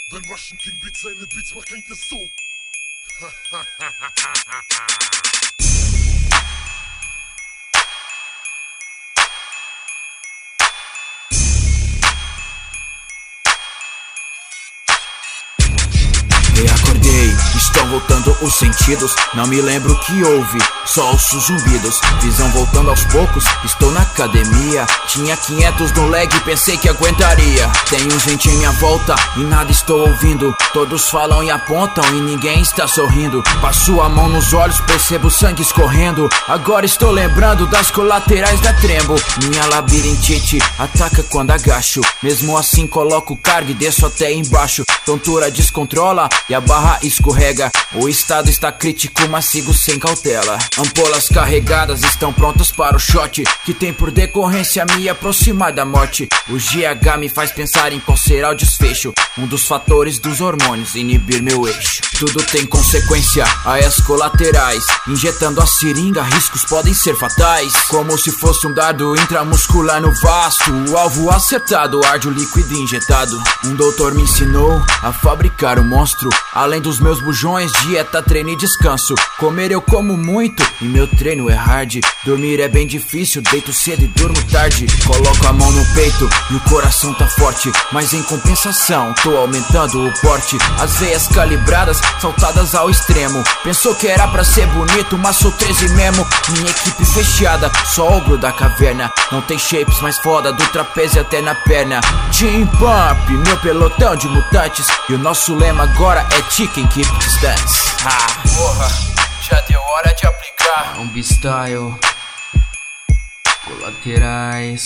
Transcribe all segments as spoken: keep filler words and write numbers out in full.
Wenn Russian King Beats seine Beats macht, klingt es so. Reacordei, estão voltando os sentidos. Não me lembro o que houve, só os zumbidos. Visão voltando aos poucos, estou na academia. Tinha quinhentos no leg, pensei que aguentaria. Tenho gente em minha volta e nada estou ouvindo. Todos falam e apontam e ninguém está sorrindo. Passo a mão nos olhos, percebo sangue escorrendo. Agora estou lembrando das colaterais da trembo. Minha labirintite ataca quando agacho. Mesmo assim coloco carga e desço até embaixo. Tontura descontrola e a barra escorrega. O estado está crítico, mas sigo sem cautela. Ampolas carregadas estão prontas para o shot, que tem por decorrência me aproximar da morte. O G H me faz pensar em qual será o desfecho. Um dos fatores dos hormônios inibir meu eixo. Tudo tem consequência, aias colaterais. Injetando a seringa, riscos podem ser fatais. Como se fosse um dardo intramuscular no vasto. O alvo acertado, arde o líquido injetado. Um doutor me ensinou a fabricar o monstro. Além dos meus bujões, dieta, treino e descanso. Comer eu como muito e meu treino é hard. Dormir é bem difícil, deito cedo e durmo tarde. Coloco a mão no peito e o coração tá forte. Mas em compensação, tô aumentando o porte. As veias calibradas, saltadas ao extremo. Pensou que era pra ser bonito, mas sou treze mesmo. Minha equipe fechada, só ogro da caverna. Não tem shapes mais foda, do trapézio até na perna. Team Pump, meu pelotão de mutantes. E o nosso lema agora é Chicken Keep Distance. Ah, porra, já deu hora de aplicar um B-Style, colaterais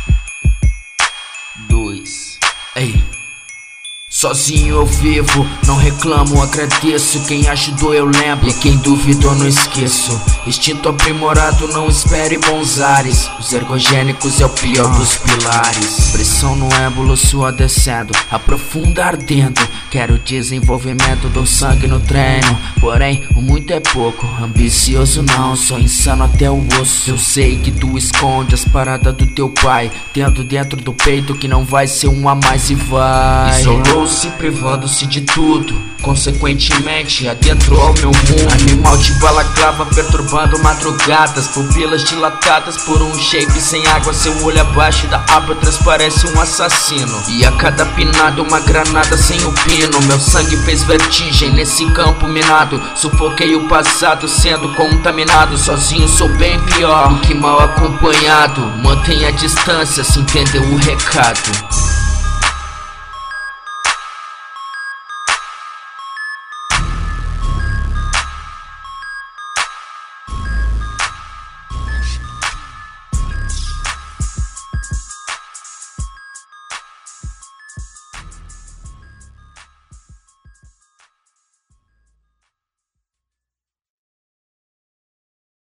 dois. Ei, sozinho eu vivo, não reclamo, agradeço. Quem ajudou eu lembro, e quem duvidou não esqueço. Instinto aprimorado, não espere bons ares. Os ergogênicos é o pior dos pilares. Pressão no émbolo, suor descendo, aprofunda ardendo. Quero desenvolvimento do sangue no treino. Porém, o muito é pouco, ambicioso não, sou insano até o osso. Eu sei que tu esconde as paradas do teu pai, tendo dentro do peito que não vai ser um a mais e vai. Isolou-se, privando-se de tudo, consequentemente adentrou ao meu mundo. Animal de balaclava perturbando madrugadas, pupilas dilatadas por um shape sem água. Seu olho abaixo da aba transparece um assassino, e a cada pinada uma granada sem o pino. Meu sangue fez vertigem nesse campo minado. Sufoquei o passado sendo contaminado. Sozinho sou bem pior do que mal acompanhado. Mantenha a distância se entendeu o recado.